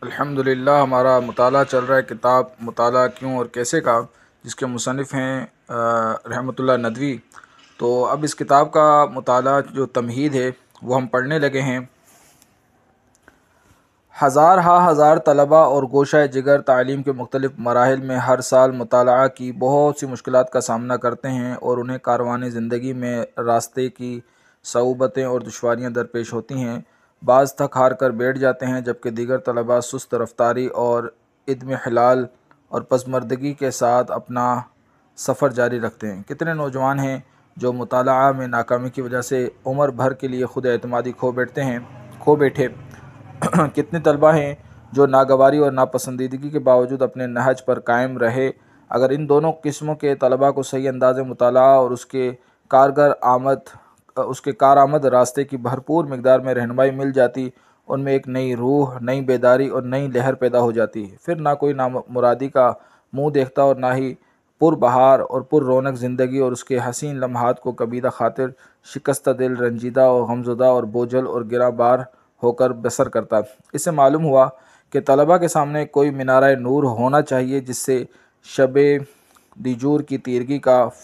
الحمدللہ ہمارا مطالعہ چل رہا ہے کتاب مطالعہ کیوں اور کیسے کا، جس کے مصنف ہیں رحمۃ اللہ ندوی۔ تو اب اس کتاب کا مطالعہ جو تمہید ہے وہ ہم پڑھنے لگے ہیں۔ ہزار طلباء اور گوشہ جگر تعلیم کے مختلف مراحل میں ہر سال مطالعہ کی بہت سی مشکلات کا سامنا کرتے ہیں اور انہیں کاروان زندگی میں راستے کی صعوبتیں اور دشواریاں درپیش ہوتی ہیں۔ بعض تھک ہار کر بیٹھ جاتے ہیں، جبکہ دیگر طلباء سست رفتاری اور عدم حلال اور پسماندگی کے ساتھ اپنا سفر جاری رکھتے ہیں۔ کتنے نوجوان ہیں جو مطالعہ میں ناکامی کی وجہ سے عمر بھر کے لیے خود اعتمادی کھو بیٹھے۔ کتنے طلباء ہیں جو ناگواری اور ناپسندیدگی کے باوجود اپنے نہج پر قائم رہے۔ اگر ان دونوں قسموں کے طلباء کو صحیح انداز مطالعہ اور اس کے کارآمد راستے کی بھرپور مقدار میں رہنمائی مل جاتی، ان میں ایک نئی روح، نئی بیداری اور نئی لہر پیدا ہو جاتی ہے۔ پھر نہ کوئی نامرادی کا منہ دیکھتا اور نہ ہی پر بہار اور پر رونق زندگی اور اس کے حسین لمحات کو کبیدہ خاطر، شکستہ دل، رنجیدہ اور غمزدہ اور بوجھل اور گراں بار ہو کر بسر کرتا۔ اس سے معلوم ہوا کہ طلباء کے سامنے کوئی مینارہ نور ہونا چاہیے جس سے شب دیجور کی تیرگی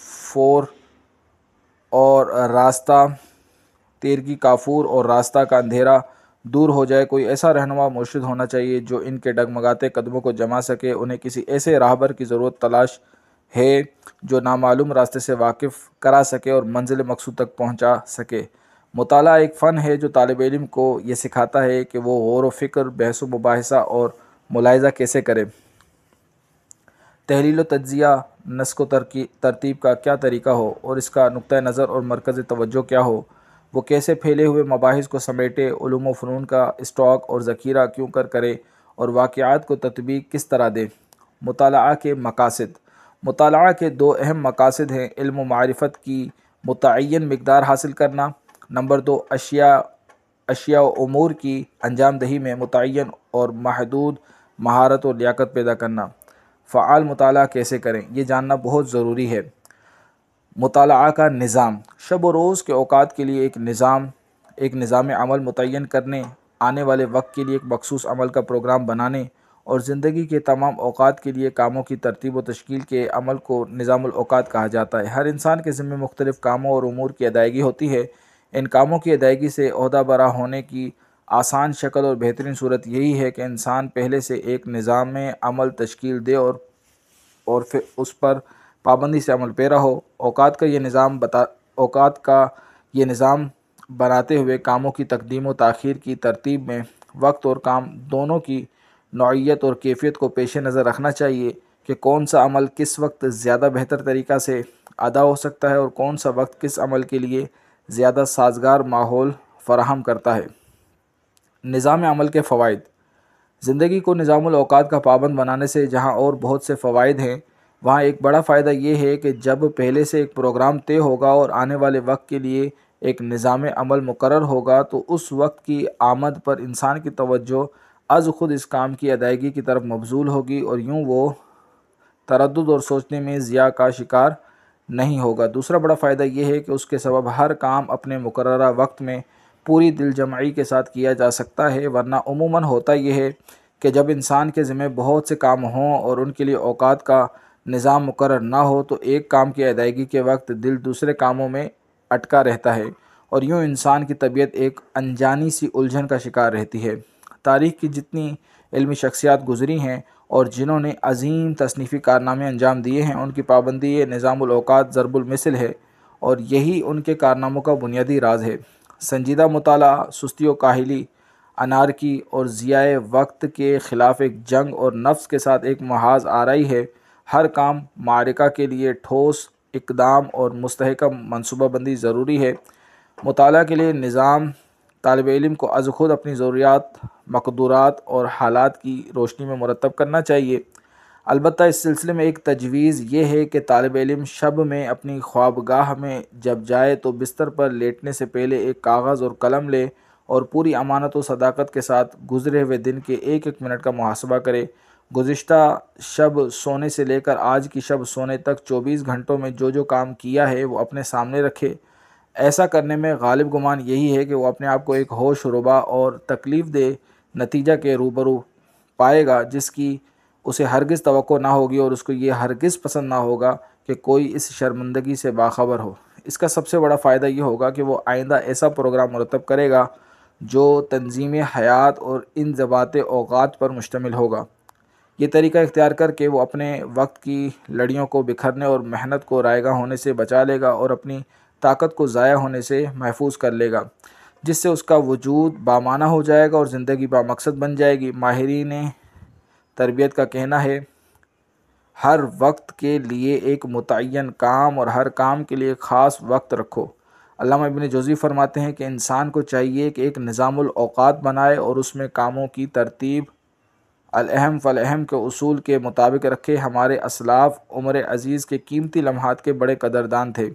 کافور اور راستہ کا اندھیرا دور ہو جائے۔ کوئی ایسا رہنما مرشد ہونا چاہیے جو ان کے ڈگمگاتے قدموں کو جما سکے۔ انہیں کسی ایسے راہبر کی ضرورت تلاش ہے جو نامعلوم راستے سے واقف کرا سکے اور منزل مقصود تک پہنچا سکے۔ مطالعہ ایک فن ہے جو طالب علم کو یہ سکھاتا ہے کہ وہ غور و فکر، بحث و مباحثہ اور ملاحظہ کیسے کرے، تحلیل و تجزیہ، نسق و ترتیب کا کیا طریقہ ہو اور اس کا نقطہ نظر اور مرکز توجہ کیا ہو، وہ کیسے پھیلے ہوئے مباحث کو سمیٹے، علوم و فنون کا اسٹاک اور ذخیرہ کیوں کرے اور واقعات کو تطبیق کس طرح دے۔ مطالعہ کے مقاصد۔ مطالعہ کے دو اہم مقاصد ہیں: علم و معرفت کی متعین مقدار حاصل کرنا، نمبر 2 اشیاء و امور کی انجام دہی میں متعین اور محدود مہارت اور لیاقت پیدا کرنا۔ فعال مطالعہ کیسے کریں، یہ جاننا بہت ضروری ہے۔ مطالعہ کا نظام۔ شب و روز کے اوقات کے لیے ایک نظام عمل متعین کرنے، آنے والے وقت کے لیے ایک مخصوص عمل کا پروگرام بنانے اور زندگی کے تمام اوقات کے لیے کاموں کی ترتیب و تشکیل کے عمل کو نظام الاوقات کہا جاتا ہے۔ ہر انسان کے ذمہ مختلف کاموں اور امور کی ادائیگی ہوتی ہے۔ ان کاموں کی ادائیگی سے عہدہ برا ہونے کی آسان شکل اور بہترین صورت یہی ہے کہ انسان پہلے سے ایک نظام عمل تشکیل دے اور پھر اس پر پابندی سے عمل پیرا ہو۔ اوقات کا یہ نظام بناتے ہوئے کاموں کی تقدیم و تاخیر کی ترتیب میں وقت اور کام دونوں کی نوعیت اور کیفیت کو پیش نظر رکھنا چاہیے کہ کون سا عمل کس وقت زیادہ بہتر طریقہ سے ادا ہو سکتا ہے اور کون سا وقت کس عمل کے لیے زیادہ سازگار ماحول فراہم کرتا ہے۔ نظام عمل کے فوائد۔ زندگی کو نظام الاوقات کا پابند بنانے سے جہاں اور بہت سے فوائد ہیں، وہاں ایک بڑا فائدہ یہ ہے کہ جب پہلے سے ایک پروگرام طے ہوگا اور آنے والے وقت کے لیے ایک نظام عمل مقرر ہوگا تو اس وقت کی آمد پر انسان کی توجہ از خود اس کام کی ادائیگی کی طرف مبذول ہوگی اور یوں وہ تردد اور سوچنے میں ضیاع کا شکار نہیں ہوگا۔ دوسرا بڑا فائدہ یہ ہے کہ اس کے سبب ہر کام اپنے مقررہ وقت میں پوری دل جمعی کے ساتھ کیا جا سکتا ہے، ورنہ عموماً ہوتا یہ ہے کہ جب انسان کے ذمہ بہت سے کام ہوں اور ان کے لیے اوقات کا نظام مقرر نہ ہو تو ایک کام کی ادائیگی کے وقت دل دوسرے کاموں میں اٹکا رہتا ہے اور یوں انسان کی طبیعت ایک انجانی سی الجھن کا شکار رہتی ہے۔ تاریخ کی جتنی علمی شخصیات گزری ہیں اور جنہوں نے عظیم تصنیفی کارنامے انجام دیے ہیں، ان کی پابندی نظام الاوقات ضرب المثل ہے اور یہی ان کے کارناموں کا بنیادی راز ہے۔ سنجیدہ مطالعہ، سستی و کاہلی، انارکی اور ضیاع وقت کے خلاف ایک جنگ اور نفس کے ساتھ ایک محاذ آرائی ہے۔ ہر کام معرکہ کے لیے ٹھوس اقدام اور مستحکم منصوبہ بندی ضروری ہے۔ مطالعہ کے لیے نظام طالب علم کو از خود اپنی ضروریات، مقدورات اور حالات کی روشنی میں مرتب کرنا چاہیے۔ البتہ اس سلسلے میں ایک تجویز یہ ہے کہ طالب علم شب میں اپنی خوابگاہ میں جب جائے تو بستر پر لیٹنے سے پہلے ایک کاغذ اور قلم لے اور پوری امانت و صداقت کے ساتھ گزرے ہوئے دن کے ایک ایک منٹ کا محاسبہ کرے۔ گزشتہ شب سونے سے لے کر آج کی شب سونے تک 24 گھنٹوں میں جو کام کیا ہے وہ اپنے سامنے رکھے۔ ایسا کرنے میں غالب گمان یہی ہے کہ وہ اپنے آپ کو ایک ہوش ربا اور تکلیف دہ نتیجہ کے روبرو پائے گا جس کی اسے ہرگز توقع نہ ہوگی، اور اس کو یہ ہرگز پسند نہ ہوگا کہ کوئی اس شرمندگی سے باخبر ہو۔ اس کا سب سے بڑا فائدہ یہ ہوگا کہ وہ آئندہ ایسا پروگرام مرتب کرے گا جو تنظیم حیات اور انضباط اوقات پر مشتمل ہوگا۔ یہ طریقہ اختیار کر کے وہ اپنے وقت کی لڑیوں کو بکھرنے اور محنت کو رائگاں ہونے سے بچا لے گا، اور اپنی طاقت کو ضائع ہونے سے محفوظ کر لے گا، جس سے اس کا وجود بامعنی ہو جائے گا اور زندگی بامقصد بن جائے گی۔ ماہرین تربیت کا کہنا ہے، ہر وقت کے لیے ایک متعین کام اور ہر کام کے لیے خاص وقت رکھو۔ علامہ ابن جوزی فرماتے ہیں کہ انسان کو چاہیے کہ ایک نظام الاوقات بنائے اور اس میں کاموں کی ترتیب الاہم فالاہم کے اصول کے مطابق رکھے۔ ہمارے اسلاف عمر عزیز کے قیمتی لمحات کے بڑے قدردان تھے۔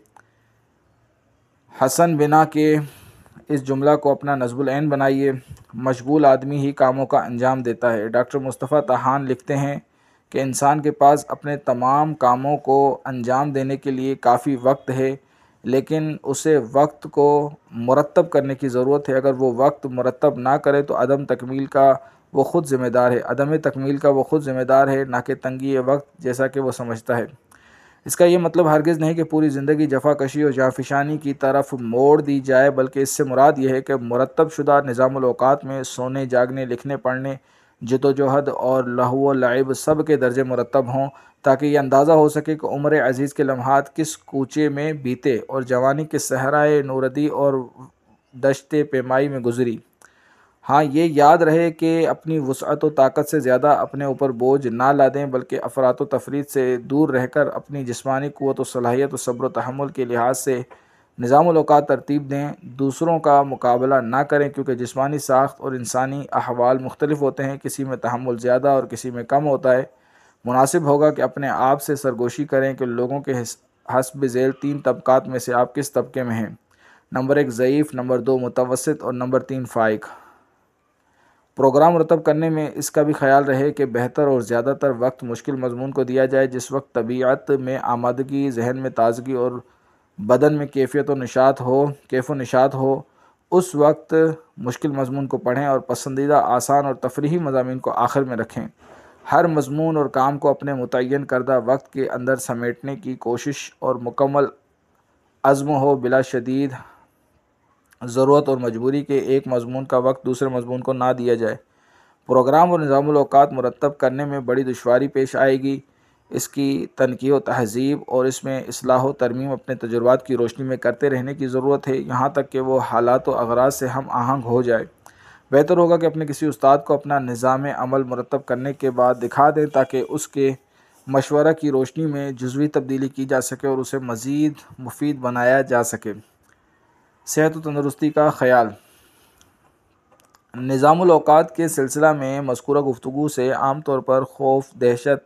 حسن بنا کے اس جملہ کو اپنا نصب العین بنائیے، مشغول آدمی ہی کاموں کا انجام دیتا ہے۔ ڈاکٹر مصطفیٰ طحان لکھتے ہیں کہ انسان کے پاس اپنے تمام کاموں کو انجام دینے کے لیے کافی وقت ہے، لیکن اسے وقت کو مرتب کرنے کی ضرورت ہے۔ اگر وہ وقت مرتب نہ کرے تو عدم تکمیل کا وہ خود ذمہ دار ہے، عدم تکمیل کا وہ خود ذمہ دار ہے، نہ کہ تنگی وقت جیسا کہ وہ سمجھتا ہے۔ اس کا یہ مطلب ہرگز نہیں کہ پوری زندگی جفا کشی اور جانفشانی کی طرف موڑ دی جائے، بلکہ اس سے مراد یہ ہے کہ مرتب شدہ نظام الاوقات میں سونے، جاگنے، لکھنے، پڑھنے، جد و جہد اور لہو و لعب سب کے درجے مرتب ہوں، تاکہ یہ اندازہ ہو سکے کہ عمر عزیز کے لمحات کس کوچے میں بیتے اور جوانی کے صحرائے نوردی اور دشت پیمائی میں گزری۔ ہاں، یہ یاد رہے کہ اپنی وسعت و طاقت سے زیادہ اپنے اوپر بوجھ نہ لادیں، بلکہ افراط و تفریط سے دور رہ کر اپنی جسمانی قوت و صلاحیت و صبر و تحمل کے لحاظ سے نظام الاوقات ترتیب دیں۔ دوسروں کا مقابلہ نہ کریں، کیونکہ جسمانی ساخت اور انسانی احوال مختلف ہوتے ہیں، کسی میں تحمل زیادہ اور کسی میں کم ہوتا ہے۔ مناسب ہوگا کہ اپنے آپ سے سرگوشی کریں کہ لوگوں کے حسب ذیل 3 طبقات میں سے آپ کس طبقے میں ہیں۔ نمبر 1 ضعیف، نمبر 2 متوسط اور نمبر 3 فائق۔ پروگرام مرتب کرنے میں اس کا بھی خیال رہے کہ بہتر اور زیادہ تر وقت مشکل مضمون کو دیا جائے۔ جس وقت طبیعت میں آمادگی، ذہن میں تازگی اور بدن میں کیف و نشاط ہو، اس وقت مشکل مضمون کو پڑھیں اور پسندیدہ آسان اور تفریحی مضامین کو آخر میں رکھیں۔ ہر مضمون اور کام کو اپنے متعین کردہ وقت کے اندر سمیٹنے کی کوشش اور مکمل عزم ہو، بلا شدید ضرورت اور مجبوری کے ایک مضمون کا وقت دوسرے مضمون کو نہ دیا جائے۔ پروگرام اور نظام الاوقات مرتب کرنے میں بڑی دشواری پیش آئے گی۔ اس کی تنقیح و تہذیب اور اس میں اصلاح و ترمیم اپنے تجربات کی روشنی میں کرتے رہنے کی ضرورت ہے، یہاں تک کہ وہ حالات و اغراض سے ہم آہنگ ہو جائے۔ بہتر ہوگا کہ اپنے کسی استاد کو اپنا نظام عمل مرتب کرنے کے بعد دکھا دیں، تاکہ اس کے مشورہ کی روشنی میں جزوی تبدیلی کی جا سکے اور اسے مزید مفید بنایا جا سکے۔ صحت و تندرستی کا خیال۔ نظام الاوقات کے سلسلہ میں مذکورہ گفتگو سے عام طور پر خوف، دہشت،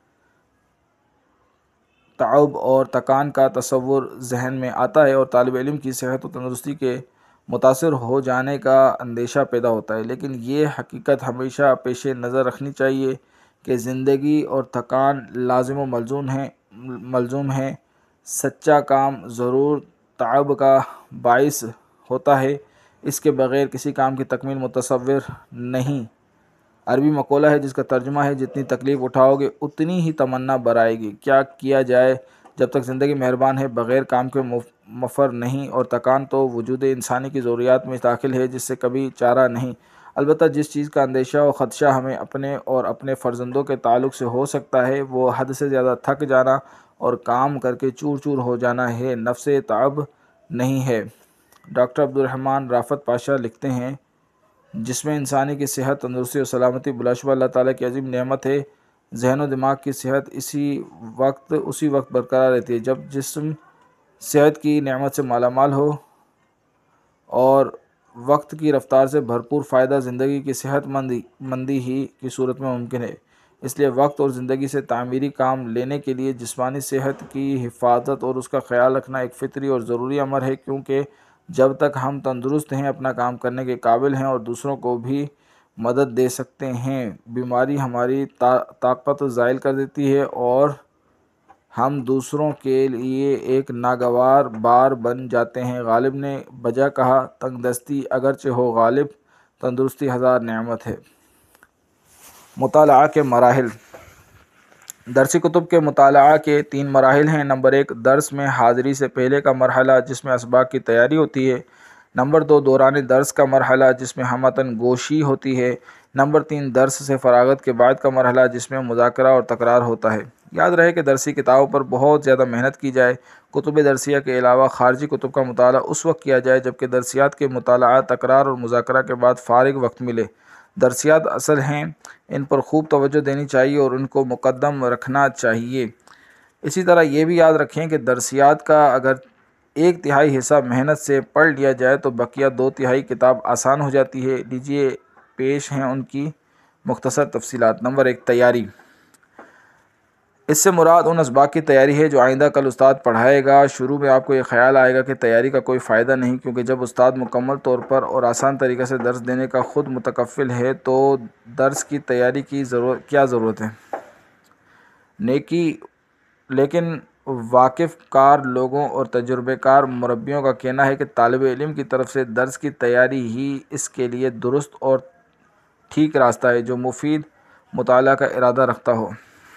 تعب اور تکان کا تصور ذہن میں آتا ہے، اور طالب علم کی صحت و تندرستی کے متاثر ہو جانے کا اندیشہ پیدا ہوتا ہے۔ لیکن یہ حقیقت ہمیشہ پیش نظر رکھنی چاہیے کہ زندگی اور تکان لازم و ملزوم ہیں۔ سچا کام ضرور تعب کا باعث ہوتا ہے، اس کے بغیر کسی کام کی تکمیل متصور نہیں۔ عربی مقولہ ہے جس کا ترجمہ ہے، جتنی تکلیف اٹھاؤ گے اتنی ہی تمنا برآئے گی۔ کیا کیا جائے؟ جب تک زندگی مہربان ہے بغیر کام کے مفر نہیں، اور تکان تو وجود انسانی کی ضروریات میں داخل ہے جس سے کبھی چارہ نہیں۔ البتہ جس چیز کا اندیشہ و خدشہ ہمیں اپنے اور اپنے فرزندوں کے تعلق سے ہو سکتا ہے وہ حد سے زیادہ تھک جانا اور کام کر کے چور چور ہو جانا ہے، نفس تعب نہیں ہے۔ ڈاکٹر عبدالرحمن رافت پاشا لکھتے ہیں، جس میں انسانی کی صحت، تندرستی اور سلامتی بلاشبہ اللہ تعالیٰ کی عظیم نعمت ہے۔ ذہن و دماغ کی صحت اسی وقت برقرار رہتی ہے جب جسم صحت کی نعمت سے مالا مال ہو، اور وقت کی رفتار سے بھرپور فائدہ زندگی کی صحت مندی ہی کی صورت میں ممکن ہے۔ اس لیے وقت اور زندگی سے تعمیری کام لینے کے لیے جسمانی صحت کی حفاظت اور اس کا خیال رکھنا ایک فطری اور ضروری امر ہے، کیونکہ جب تک ہم تندرست ہیں، اپنا کام کرنے کے قابل ہیں اور دوسروں کو بھی مدد دے سکتے ہیں، بیماری ہماری طاقت زائل کر دیتی ہے اور ہم دوسروں کے لیے ایک ناگوار بار بن جاتے ہیں۔ غالب نے بجا کہا، تنگ دستی اگرچہ ہو غالب، تندرستی ہزار نعمت ہے۔ مطالعہ کے مراحل۔ درسی کتب کے مطالعہ کے 3 مراحل ہیں۔ نمبر 1 درس میں حاضری سے پہلے کا مرحلہ جس میں اسباق کی تیاری ہوتی ہے۔ نمبر 2 دوران درس کا مرحلہ جس میں ہمتن گوشی ہوتی ہے۔ نمبر 3 درس سے فراغت کے بعد کا مرحلہ جس میں مذاکرہ اور تکرار ہوتا ہے۔ یاد رہے کہ درسی کتابوں پر بہت زیادہ محنت کی جائے۔ کتب درسیہ کے علاوہ خارجی کتب کا مطالعہ اس وقت کیا جائے جبکہ درسیات کے مطالعہ، تکرار اور مذاکرہ کے بعد فارغ وقت ملے۔ درسیات اصل ہیں، ان پر خوب توجہ دینی چاہیے اور ان کو مقدم رکھنا چاہیے۔ اسی طرح یہ بھی یاد رکھیں کہ درسیات کا اگر 1/3 حصہ محنت سے پڑھ لیا جائے تو بقیہ 2/3 کتاب آسان ہو جاتی ہے۔ لیجیے پیش ہیں ان کی مختصر تفصیلات۔ نمبر 1 تیاری۔ اس سے مراد ان اسباق کی تیاری ہے جو آئندہ کل استاد پڑھائے گا۔ شروع میں آپ کو یہ خیال آئے گا کہ تیاری کا کوئی فائدہ نہیں، کیونکہ جب استاد مکمل طور پر اور آسان طریقے سے درس دینے کا خود متکفل ہے تو درس کی تیاری کی کیا ضرورت ہے۔ لیکن واقف کار لوگوں اور تجربہ کار مربیوں کا کہنا ہے کہ طالب علم کی طرف سے درس کی تیاری ہی اس کے لیے درست اور ٹھیک راستہ ہے جو مفید مطالعہ کا ارادہ رکھتا ہو۔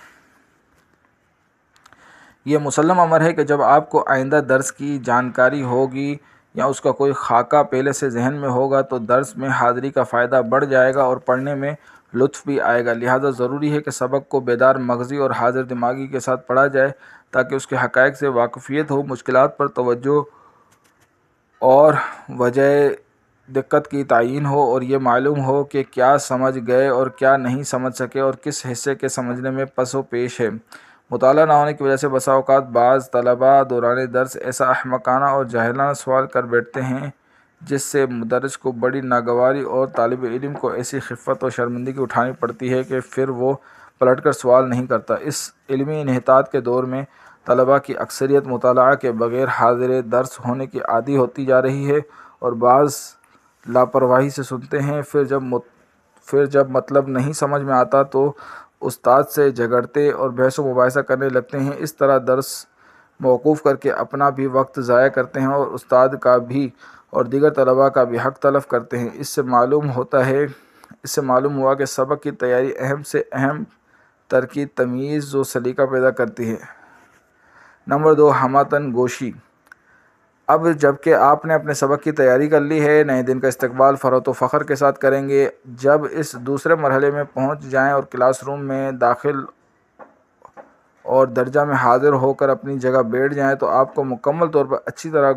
یہ مسلم امر ہے کہ جب آپ کو آئندہ درس کی جانکاری ہوگی یا اس کا کوئی خاکہ پہلے سے ذہن میں ہوگا تو درس میں حاضری کا فائدہ بڑھ جائے گا اور پڑھنے میں لطف بھی آئے گا۔ لہٰذا ضروری ہے کہ سبق کو بیدار مغزی اور حاضر دماغی کے ساتھ پڑھا جائے تاکہ اس کے حقائق سے واقفیت ہو، مشکلات پر توجہ اور وجہ دقت کی تعیین ہو اور یہ معلوم ہو کہ کیا سمجھ گئے اور کیا نہیں سمجھ سکے اور کس حصے کے سمجھنے میں پس و پیش ہے۔ مطالعہ نہ ہونے کی وجہ سے بسا اوقات بعض طلباء دوران درس ایسا احمقانہ اور جاہلانہ سوال کر بیٹھتے ہیں جس سے مدرس کو بڑی ناگواری اور طالب علم کو ایسی خفت و شرمندگی اٹھانی پڑتی ہے کہ پھر وہ پلٹ کر سوال نہیں کرتا۔ اس علمی انحطاط کے دور میں طلباء کی اکثریت مطالعہ کے بغیر حاضر درس ہونے کی عادی ہوتی جا رہی ہے اور بعض لاپرواہی سے سنتے ہیں، پھر جب مطلب نہیں سمجھ میں آتا تو استاد سے جھگڑتے اور بحث و مباحثہ کرنے لگتے ہیں۔ اس طرح درس موقوف کر کے اپنا بھی وقت ضائع کرتے ہیں اور استاد کا بھی اور دیگر طلباء کا بھی حق تلف کرتے ہیں۔ اس سے معلوم ہوا کہ سبق کی تیاری اہم سے اہم تر کی تمیز و سلیقہ پیدا کرتی ہے۔ نمبر 2 ہمتن گوشی۔ اب جب کہ آپ نے اپنے سبق کی تیاری کر لی ہے، نئے دن کا استقبال فرحت و فخر کے ساتھ کریں گے۔ جب اس دوسرے مرحلے میں پہنچ جائیں اور کلاس روم میں داخل اور درجہ میں حاضر ہو کر اپنی جگہ بیٹھ جائیں تو آپ کو مکمل طور پر اچھی طرح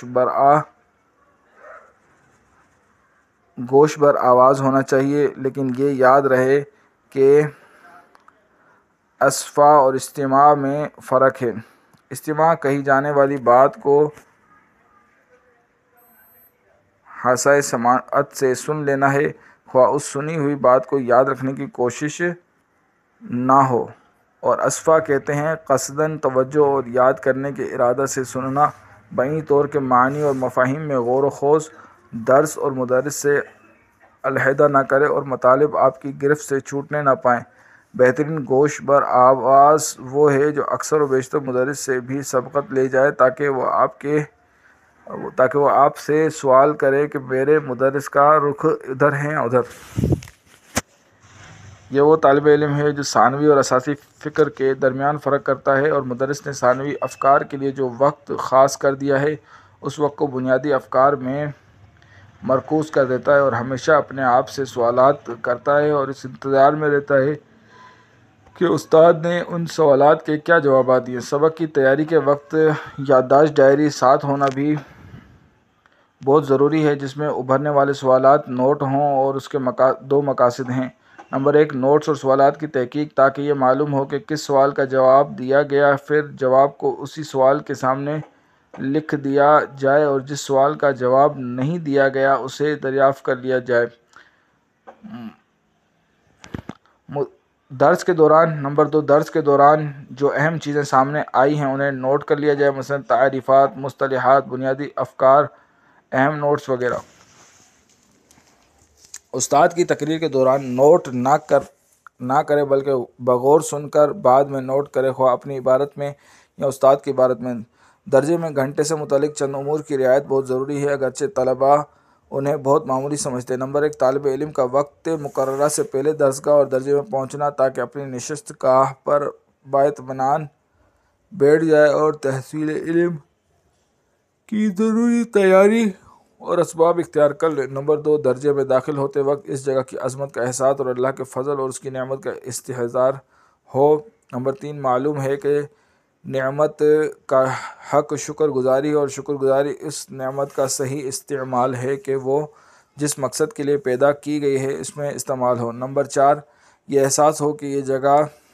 گوش بر آواز ہونا چاہیے، لیکن یہ یاد رہے کہ اصفا اور استماع میں فرق ہے۔ استماع کہی جانے والی بات کو حاسہ سماعت سے سن لینا ہے، خواہ اس سنی ہوئی بات کو یاد رکھنے کی کوشش نہ ہو، اور اصفا کہتے ہیں قصداً توجہ اور یاد کرنے کے ارادہ سے سننا، بعین طور کے معنی اور مفاہیم میں غور و خوض۔ درس اور مدرس سے علیحدہ نہ کرے اور مطالب آپ کی گرفت سے چھوٹنے نہ پائیں۔ بہترین گوش بر آواز وہ ہے جو اکثر و بیشتر مدرس سے بھی سبقت لے جائے تاکہ وہ آپ سے سوال کرے کہ میرے مدرس کا رخ ادھر ہے یا ادھر۔ یہ وہ طالب علم ہے جو ثانوی اور اساسی فکر کے درمیان فرق کرتا ہے اور مدرس نے ثانوی افکار کے لیے جو وقت خاص کر دیا ہے اس وقت کو بنیادی افکار میں مرکوز کر دیتا ہے اور ہمیشہ اپنے آپ سے سوالات کرتا ہے اور اس انتظار میں رہتا ہے کہ استاد نے ان سوالات کے کیا جوابات دیے۔ سبق کی تیاری کے وقت یادداشت ڈائری ساتھ ہونا بھی بہت ضروری ہے جس میں ابھرنے والے سوالات نوٹ ہوں اور اس کے 2 مقاصد ہیں۔ نمبر 1 نوٹس اور سوالات کی تحقیق تاکہ یہ معلوم ہو کہ کس سوال کا جواب دیا گیا، پھر جواب کو اسی سوال کے سامنے لکھ دیا جائے اور جس سوال کا جواب نہیں دیا گیا اسے دریافت کر لیا جائے۔ نمبر 2 درس کے دوران جو اہم چیزیں سامنے آئی ہیں انہیں نوٹ کر لیا جائے، مثلا تعریفات، مصطلحات، بنیادی افکار، اہم نوٹس وغیرہ۔ استاد کی تقریر کے دوران نوٹ نہ کرے بلکہ بغور سن کر بعد میں نوٹ کرے، خواہ اپنی عبارت میں یا استاد کی عبارت میں۔ درجے میں گھنٹے سے متعلق چند امور کی رعایت بہت ضروری ہے۔ اگرچہ طلباء انہیں بہت معمولی سمجھتے ہیں۔ نمبر 1، طالب علم کا وقت مقررہ سے پہلے درسگاہ اور درجے میں پہنچنا تاکہ اپنی نشست گاہ پر بااطمینان بیٹھ جائے اور تحصیل علم کی ضروری تیاری اور اسباب اختیار کر لے۔ نمبر 2، درجے میں داخل ہوتے وقت اس جگہ کی عظمت کا احساس اور اللہ کے فضل اور اس کی نعمت کا استحضار ہو۔ نمبر 3، معلوم ہے کہ نعمت کا حق شکر گزاری اور شکر گزاری اس نعمت کا صحیح استعمال ہے کہ وہ جس مقصد کے لیے پیدا کی گئی ہے اس میں استعمال ہو۔ نمبر 4، یہ احساس ہو کہ یہ جگہ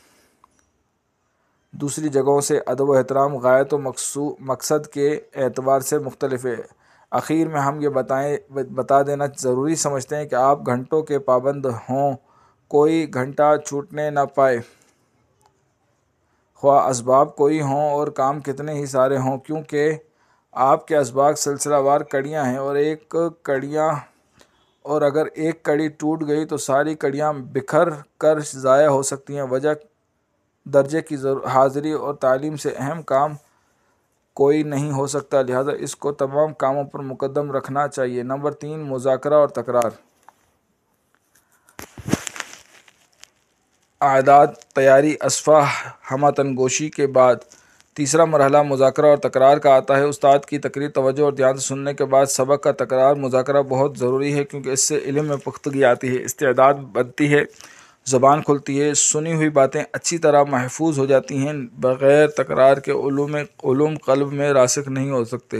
دوسری جگہوں سے ادب و احترام، غایت و مقصد کے اعتبار سے مختلف ہے۔ آخر میں ہم یہ بتا دینا ضروری سمجھتے ہیں کہ آپ گھنٹوں کے پابند ہوں، کوئی گھنٹہ چھوٹنے نہ پائے، خواہ اسباب کوئی ہوں اور کام کتنے ہی سارے ہوں، کیونکہ آپ کے اسباق سلسلہ وار کڑیاں ہیں اور اگر ایک کڑی ٹوٹ گئی تو ساری کڑیاں بکھر کر ضائع ہو سکتی ہیں۔ وجہ درجے کی حاضری اور تعلیم سے اہم کام کوئی نہیں ہو سکتا، لہذا اس کو تمام کاموں پر مقدم رکھنا چاہیے۔ نمبر 3، مذاکرہ اور تکرار۔ اعداد، تیاری، اصفاء، ہمہ گوشی کے بعد تیسرا مرحلہ مذاکرہ اور تکرار کا آتا ہے۔ استاد کی تقریر توجہ اور دھیان سے سننے کے بعد سبق کا تکرار مذاکرہ بہت ضروری ہے، کیونکہ اس سے علم میں پختگی آتی ہے، استعداد بڑھتی ہے، زبان کھلتی ہے، سنی ہوئی باتیں اچھی طرح محفوظ ہو جاتی ہیں۔ بغیر تکرار کے علوم قلب میں راسخ نہیں ہو سکتے۔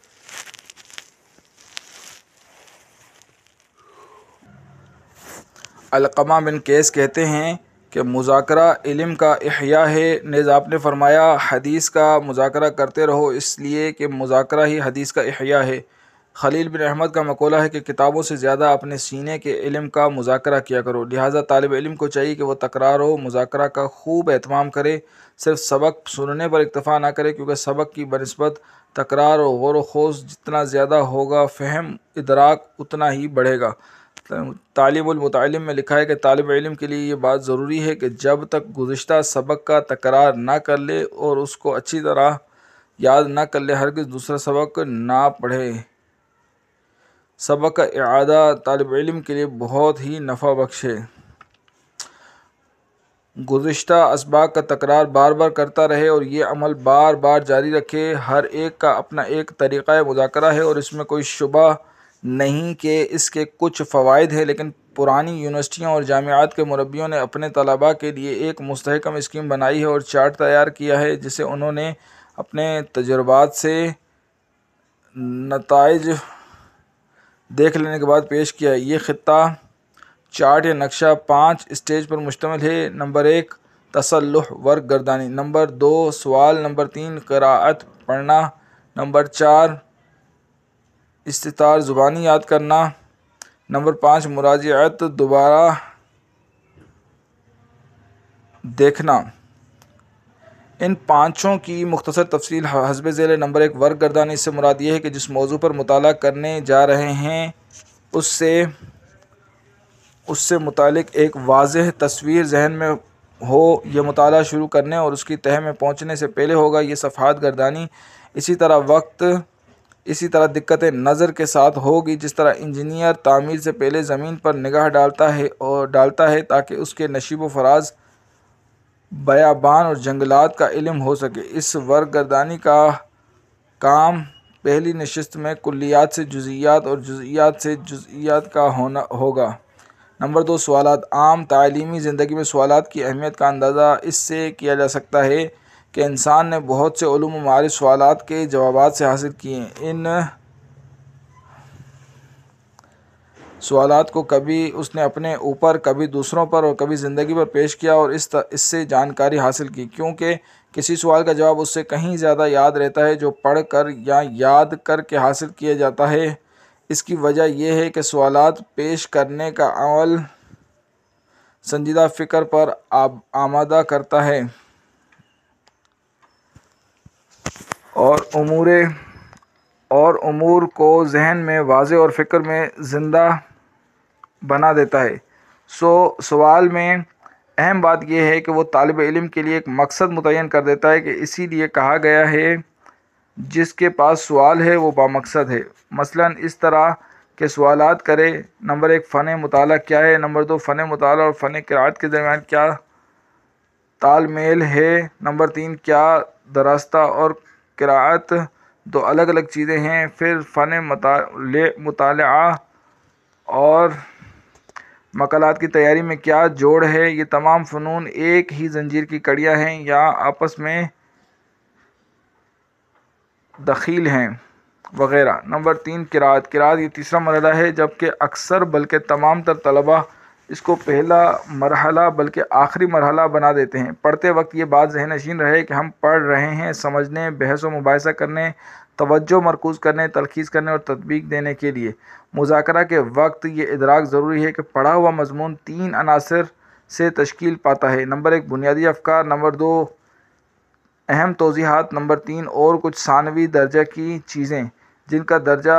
علقمہ بن قیس کہتے ہیں کہ مذاکرہ علم کا احیاء ہے، نیز آپ نے فرمایا حدیث کا مذاکرہ کرتے رہو، اس لیے کہ مذاکرہ ہی حدیث کا احیاء ہے۔ خلیل بن احمد کا مقولہ ہے کہ کتابوں سے زیادہ اپنے سینے کے علم کا مذاکرہ کیا کرو، لہٰذا طالب علم کو چاہیے کہ وہ تکرار و مذاکرہ کا خوب اہتمام کرے، صرف سبق سننے پر اکتفا نہ کرے، کیونکہ سبق کی بنسبت تکرار و غور و خوض جتنا زیادہ ہوگا فہم ادراک اتنا ہی بڑھے گا۔ تعلیم المتعلم میں لکھا ہے کہ طالب علم کے لیے یہ بات ضروری ہے کہ جب تک گزشتہ سبق کا تکرار نہ کر لے اور اس کو اچھی طرح یاد نہ کر لے ہرگز دوسرا سبق نہ پڑھے۔ سبق کا اعادہ طالب علم کے لیے بہت ہی نفع بخش ہے۔ گزشتہ اسباق کا تکرار بار بار کرتا رہے اور یہ عمل بار بار جاری رکھے۔ ہر ایک کا اپنا ایک طریقہ مذاکرہ ہے اور اس میں کوئی شبہ نہیں کہ اس کے کچھ فوائد ہیں، لیکن پرانی یونیورسٹیوں اور جامعات کے مربیوں نے اپنے طلباء کے لیے ایک مستحکم اسکیم بنائی ہے اور چارٹ تیار کیا ہے، جسے انہوں نے اپنے تجربات سے نتائج دیکھ لینے کے بعد پیش کیا ہے۔ یہ خطہ چارٹ یا نقشہ 5 اسٹیج پر مشتمل ہے۔ نمبر 1، تصلح ورق گردانی۔ نمبر 2، سوال۔ نمبر 3، قراءت پڑھنا۔ نمبر 4، استطار زبانی یاد کرنا۔ نمبر 5، مراجعت دوبارہ دیکھنا۔ ان پانچوں کی مختصر تفصیل حسب ذیل۔ نمبر 1، ورق گردانی۔ اس سے مراد یہ ہے کہ جس موضوع پر مطالعہ کرنے جا رہے ہیں اس سے متعلق ایک واضح تصویر ذہن میں ہو۔ یہ مطالعہ شروع کرنے اور اس کی تہہ میں پہنچنے سے پہلے ہوگا۔ یہ صفحات گردانی اسی طرح دقت نظر کے ساتھ ہوگی جس طرح انجینئر تعمیر سے پہلے زمین پر نگاہ ڈالتا ہے تاکہ اس کے نشیب و فراز، بیابان اور جنگلات کا علم ہو سکے۔ اس ورق گردانی کا کام پہلی نشست میں کلیات سے جزئیات اور جزئیات سے جزئیات کا ہوگا۔ نمبر 2، سوالات۔ عام تعلیمی زندگی میں سوالات کی اہمیت کا اندازہ اس سے کیا جا سکتا ہے کہ انسان نے بہت سے علوم و معارف سوالات کے جوابات سے حاصل کیے ہیں۔ ان سوالات کو کبھی اس نے اپنے اوپر، کبھی دوسروں پر اور کبھی زندگی پر پیش کیا اور اس سے جانکاری حاصل کی، کیونکہ کسی سوال کا جواب اس سے کہیں زیادہ یاد رہتا ہے جو پڑھ کر یا یاد کر کے حاصل کیا جاتا ہے۔ اس کی وجہ یہ ہے کہ سوالات پیش کرنے کا عمل سنجیدہ فکر پر آمادہ کرتا ہے اور امور کو ذہن میں واضح اور فکر میں زندہ بنا دیتا ہے۔ سوال میں اہم بات یہ ہے کہ وہ طالب علم کے لیے ایک مقصد متعین کر دیتا ہے، کہ اسی لیے کہا گیا ہے جس کے پاس سوال ہے وہ بامقصد ہے۔ مثلاً اس طرح کے سوالات کرے۔ نمبر 1 فن مطالعہ کیا ہے؟ نمبر 2 فن مطالعہ اور فن قرأت کے درمیان کیا تال میل ہے؟ نمبر 3 کیا دراستہ اور قرأت دو الگ الگ چیزیں ہیں؟ پھر فن مطالعہ اور مقالات کی تیاری میں کیا جوڑ ہے؟ یہ تمام فنون ایک ہی زنجیر کی کڑیاں ہیں یا آپس میں دخیل ہیں وغیرہ۔ نمبر 3 قرأت یہ تیسرا مرحلہ ہے، جبکہ اکثر بلکہ تمام تر طلباء اس کو پہلا مرحلہ بلکہ آخری مرحلہ بنا دیتے ہیں۔ پڑھتے وقت یہ بات ذہن نشین رہے کہ ہم پڑھ رہے ہیں سمجھنے، بحث و مباحثہ کرنے، توجہ مرکوز کرنے، تلخیص کرنے اور تطبیق دینے کے لیے۔ مذاکرہ کے وقت یہ ادراک ضروری ہے کہ پڑھا ہوا مضمون 3 عناصر سے تشکیل پاتا ہے۔ نمبر 1 بنیادی افکار، نمبر 2 اہم توضیحات، نمبر 3 اور کچھ ثانوی درجہ کی چیزیں جن کا درجہ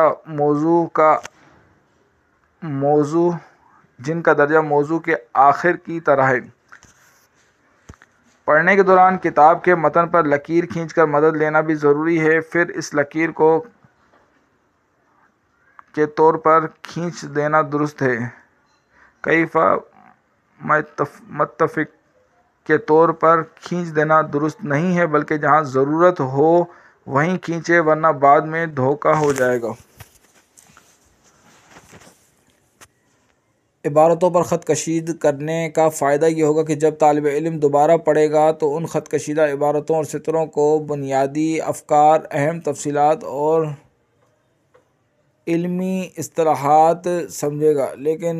موضوع کے آخر کی طرح ہے۔ پڑھنے کے دوران کتاب کے متن پر لکیر کھینچ کر مدد لینا بھی ضروری ہے، پھر اس لکیر کو کے طور پر کھینچ دینا درست ہے۔ کیف متفق کے طور پر کھینچ دینا درست نہیں ہے، بلکہ جہاں ضرورت ہو وہیں کھینچے، ورنہ بعد میں دھوکہ ہو جائے گا۔ عبارتوں پر خط کشید کرنے کا فائدہ یہ ہوگا کہ جب طالب علم دوبارہ پڑھے گا تو ان خط کشیدہ عبارتوں اور سطروں کو بنیادی افکار، اہم تفصیلات اور علمی اصطلاحات سمجھے گا،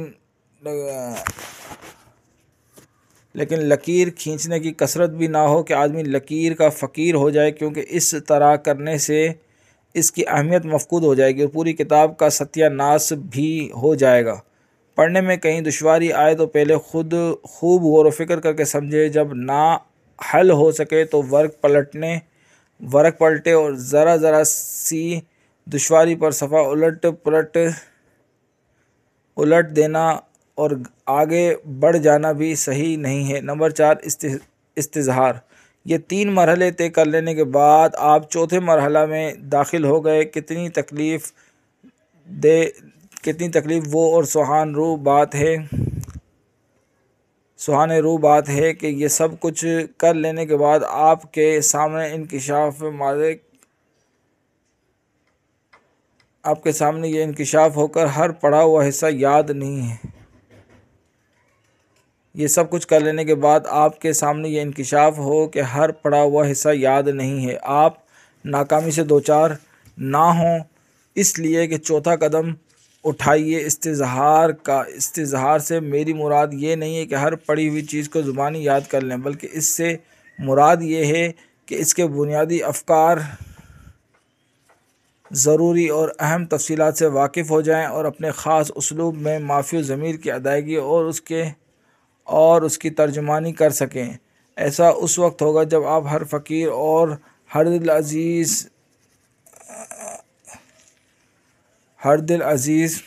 لیکن لکیر کھینچنے کی کثرت بھی نہ ہو کہ آدمی لکیر کا فقیر ہو جائے، کیونکہ اس طرح کرنے سے اس کی اہمیت مفقود ہو جائے گی اور پوری کتاب کا ستیہ ناس بھی ہو جائے گا۔ پڑھنے میں کہیں دشواری آئے تو پہلے خود خوب غور و فکر کر کے سمجھے، جب نہ حل ہو سکے تو ورق پلٹے اور ذرا ذرا سی دشواری پر صفحہ الٹ دینا اور آگے بڑھ جانا بھی صحیح نہیں ہے۔ نمبر 4 استظہار۔ یہ 3 مرحلے طے کر لینے کے بعد آپ چوتھے مرحلہ میں داخل ہو گئے۔ کتنی تکلیف وہ اور سہان روح بات ہے کہ یہ سب کچھ کر لینے کے بعد آپ کے سامنے یہ انکشاف ہو کر ہر پڑھا ہوا حصہ یاد نہیں ہے۔ یہ سب کچھ کر لینے کے بعد آپ کے سامنے یہ انکشاف ہو کہ ہر پڑھا ہوا حصہ یاد نہیں ہے۔ آپ ناکامی سے دوچار نہ ہوں، اس لیے کہ چوتھا قدم اٹھائیے استظہار سے میری مراد یہ نہیں ہے کہ ہر پڑھی ہوئی چیز کو زبانی یاد کر لیں، بلکہ اس سے مراد یہ ہے کہ اس کے بنیادی افکار، ضروری اور اہم تفصیلات سے واقف ہو جائیں اور اپنے خاص اسلوب میں مافی الضمیر کی ادائیگی اور اس کی ترجمانی کر سکیں۔ ایسا اس وقت ہوگا جب آپ ہر فقیر اور ہر دل عزیز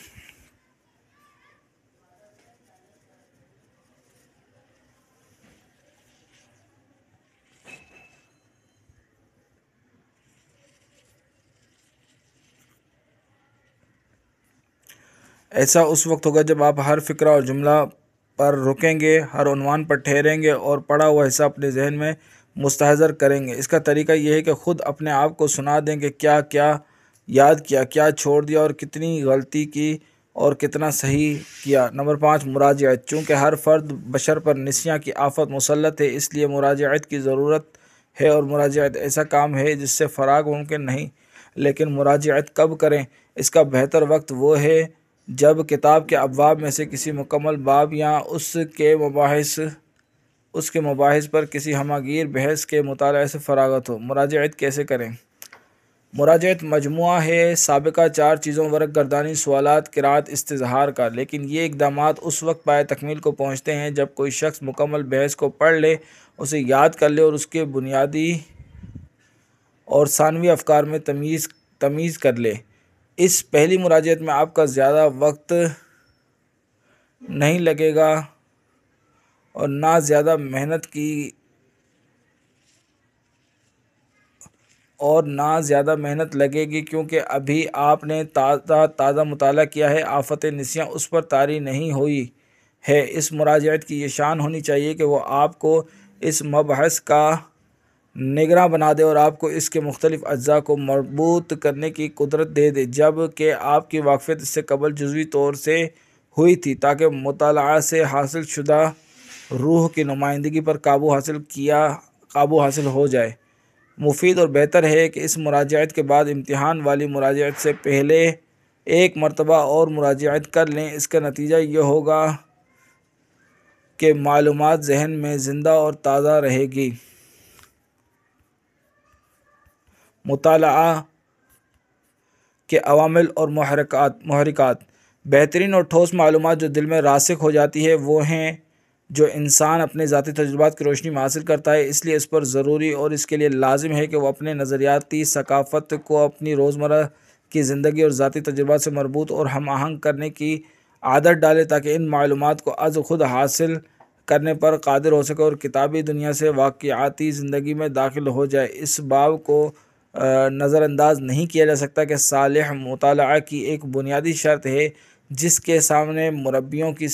ایسا اس وقت ہوگا جب آپ ہر فقرہ اور جملہ پر رکیں گے، ہر عنوان پر ٹھہریں گے اور پڑھا ہوا حصہ اپنے ذہن میں مستحضر کریں گے۔ اس کا طریقہ یہ ہے کہ خود اپنے آپ کو سنا دیں کہ کیا کیا یاد کیا، کیا چھوڑ دیا اور کتنی غلطی کی اور کتنا صحیح کیا۔ نمبر 5 مراجعت۔ چونکہ ہر فرد بشر پر نسیاں کی آفت مسلط ہے، اس لیے مراجعت کی ضرورت ہے، اور مراجعت ایسا کام ہے جس سے فراغ ممکن نہیں۔ لیکن مراجعت کب کریں؟ اس کا بہتر وقت وہ ہے جب کتاب کے ابواب میں سے کسی مکمل باب یا اس کے مباحث پر کسی ہمہ گیر بحث کے مطالعے سے فراغت ہو۔ مراجعت کیسے کریں؟ مراجعت مجموعہ ہے سابقہ 4 چیزوں ورق گردانی، سوالات، قرأت، استظہار کا، لیکن یہ اقدامات اس وقت پائے تکمیل کو پہنچتے ہیں جب کوئی شخص مکمل بحث کو پڑھ لے، اسے یاد کر لے اور اس کے بنیادی اور ثانوی افکار میں تمیز کر لے۔ اس پہلی مراجعت میں آپ کا زیادہ وقت نہیں لگے گا اور نہ زیادہ محنت کی اور نہ زیادہ محنت لگے گی، کیونکہ ابھی آپ نے تازہ مطالعہ کیا ہے، آفت نسیاں اس پر طاری نہیں ہوئی ہے۔ اس مراجعت کی یہ شان ہونی چاہیے کہ وہ آپ کو اس مبحث کا نگراں بنا دے اور آپ کو اس کے مختلف اجزاء کو مربوط کرنے کی قدرت دے دے، جب کہ آپ کی واقفیت اس سے قبل جزوی طور سے ہوئی تھی، تاکہ مطالعہ سے حاصل شدہ روح کی نمائندگی پر قابو حاصل ہو جائے۔ مفید اور بہتر ہے کہ اس مراجعت کے بعد امتحان والی مراجعت سے پہلے ایک مرتبہ اور مراجعت کر لیں۔ اس کا نتیجہ یہ ہوگا کہ معلومات ذہن میں زندہ اور تازہ رہے گی۔ مطالعہ کے عوامل اور محرکات۔ بہترین اور ٹھوس معلومات جو دل میں راسخ ہو جاتی ہے وہ ہیں جو انسان اپنے ذاتی تجربات کی روشنی میں حاصل کرتا ہے، اس لیے اس پر ضروری اور اس کے لیے لازم ہے کہ وہ اپنے نظریاتی ثقافت کو اپنی روزمرہ کی زندگی اور ذاتی تجربات سے مربوط اور ہم آہنگ کرنے کی عادت ڈالے، تاکہ ان معلومات کو از خود حاصل کرنے پر قادر ہو سکے اور کتابی دنیا سے واقعاتی زندگی میں داخل ہو جائے۔ اس باب کو نظر انداز نہیں کیا جا سکتا کہ صالح مطالعہ کی ایک بنیادی شرط ہے جس کے سامنے مربیوں کی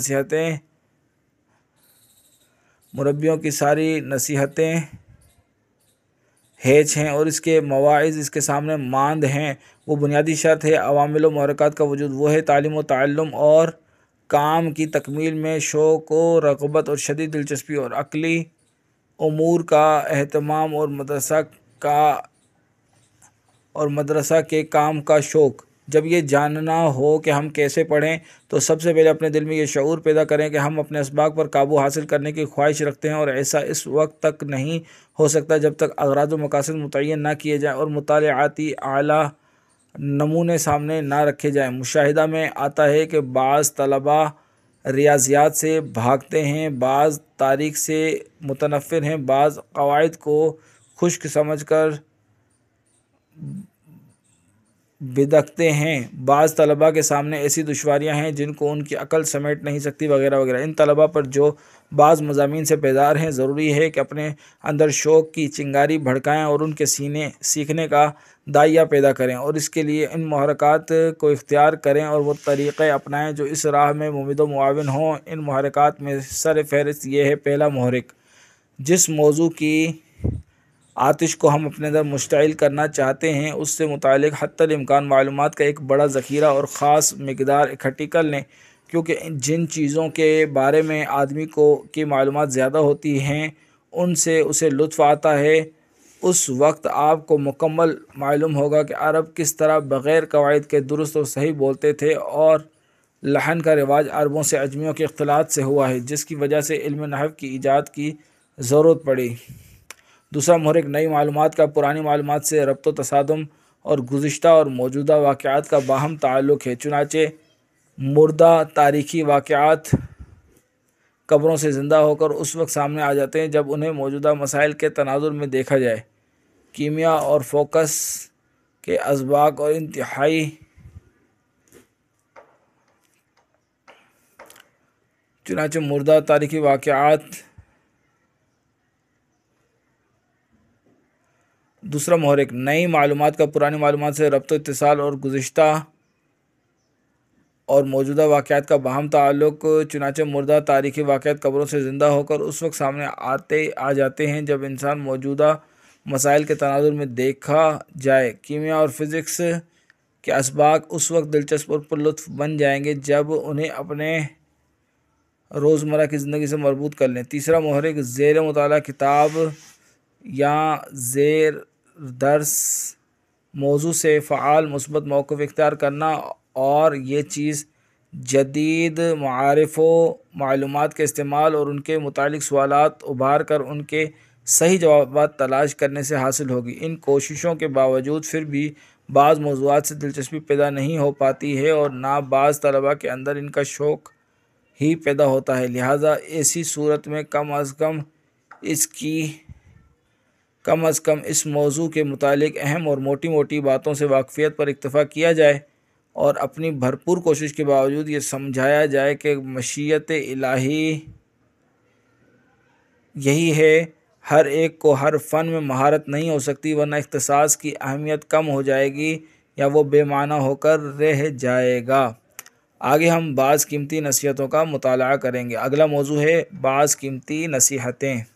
ساری نصیحتیں ہیچ ہیں اور اس کے مواعظ اس کے سامنے ماند ہیں۔ وہ بنیادی شرط ہے عوامل و محرکات کا وجود۔ وہ ہے تعلیم و تعلم اور کام کی تکمیل میں شوق و رغبت اور شدید دلچسپی، اور عقلی امور کا اہتمام اور مدرسہ کے کام کا شوق۔ جب یہ جاننا ہو کہ ہم کیسے پڑھیں تو سب سے پہلے اپنے دل میں یہ شعور پیدا کریں کہ ہم اپنے اسباق پر قابو حاصل کرنے کی خواہش رکھتے ہیں، اور ایسا اس وقت تک نہیں ہو سکتا جب تک اغراض و مقاصد متعین نہ کیے جائیں اور مطالعاتی اعلیٰ نمونے سامنے نہ رکھے جائیں۔ مشاہدہ میں آتا ہے کہ بعض طلباء ریاضیات سے بھاگتے ہیں، بعض تاریخ سے متنفر ہیں، بعض قواعد کو خشک سمجھ کر بدکتے ہیں، بعض طلباء کے سامنے ایسی دشواریاں ہیں جن کو ان کی عقل سمیٹ نہیں سکتی، وغیرہ وغیرہ۔ ان طلباء پر جو بعض مضامین سے بیزار ہیں ضروری ہے کہ اپنے اندر شوق کی چنگاری بھڑکائیں اور ان کے سیکھنے کا داعیہ پیدا کریں، اور اس کے لیے ان محرکات کو اختیار کریں اور وہ طریقے اپنائیں جو اس راہ میں ممید و معاون ہوں۔ ان محرکات میں سر فہرست یہ ہے: پہلا محرک، جس موضوع کی آتش کو ہم اپنے اندر مشتعل کرنا چاہتے ہیں اس سے متعلق حتی الامکان معلومات کا ایک بڑا ذخیرہ اور خاص مقدار اکٹھی کر لیں، کیونکہ جن چیزوں کے بارے میں آدمی کی معلومات زیادہ ہوتی ہیں ان سے اسے لطف آتا ہے۔ اس وقت آپ کو مکمل معلوم ہوگا کہ عرب کس طرح بغیر قواعد کے درست اور صحیح بولتے تھے، اور لحن کا رواج عربوں سے عجمیوں کے اختلاط سے ہوا ہے، جس کی وجہ سے علم نحو کی ایجاد کی ضرورت پڑی۔ دوسرا محرک نئی معلومات کا پرانی معلومات سے ربط و تصادم اور گزشتہ اور موجودہ واقعات کا باہم تعلق ہے۔ چنانچہ مردہ تاریخی واقعات قبروں سے زندہ ہو کر اس وقت سامنے آ جاتے ہیں جب انہیں موجودہ مسائل کے تناظر میں دیکھا جائے۔ کیمیا اور فوکس کے اسباق اور انتہائی چنانچہ مردہ تاریخی واقعات۔ دوسرا محرک نئی معلومات کا پرانی معلومات سے ربط و اتصال اور گزشتہ اور موجودہ واقعات کا باہم تعلق۔ چنانچہ مردہ تاریخی واقعات قبروں سے زندہ ہو کر اس وقت سامنے آ جاتے ہیں جب انسان موجودہ مسائل کے تناظر میں دیکھا جائے۔ کیمیا اور فزکس کے اسباق اس وقت دلچسپ اور پر لطف بن جائیں گے جب انہیں اپنے روزمرہ کی زندگی سے مربوط کر لیں۔ تیسرا محرک زیر مطالعہ کتاب یا زیر درس موضوع سے فعال مثبت موقف اختیار کرنا، اور یہ چیز جدید معارف و معلومات کے استعمال اور ان کے متعلق سوالات ابھار کر ان کے صحیح جوابات تلاش کرنے سے حاصل ہوگی۔ ان کوششوں کے باوجود پھر بھی بعض موضوعات سے دلچسپی پیدا نہیں ہو پاتی ہے اور نہ بعض طلباء کے اندر ان کا شوق ہی پیدا ہوتا ہے، لہٰذا ایسی صورت میں کم از کم اس موضوع کے متعلق اہم اور موٹی موٹی باتوں سے واقفیت پر اکتفا کیا جائے اور اپنی بھرپور کوشش کے باوجود یہ سمجھایا جائے کہ مشیت الہی یہی ہے ہر ایک کو ہر فن میں مہارت نہیں ہو سکتی، ورنہ اختصاص کی اہمیت کم ہو جائے گی یا وہ بے معنی ہو کر رہ جائے گا۔ آگے ہم بعض قیمتی نصیحتوں کا مطالعہ کریں گے۔ اگلا موضوع ہے بعض قیمتی نصیحتیں۔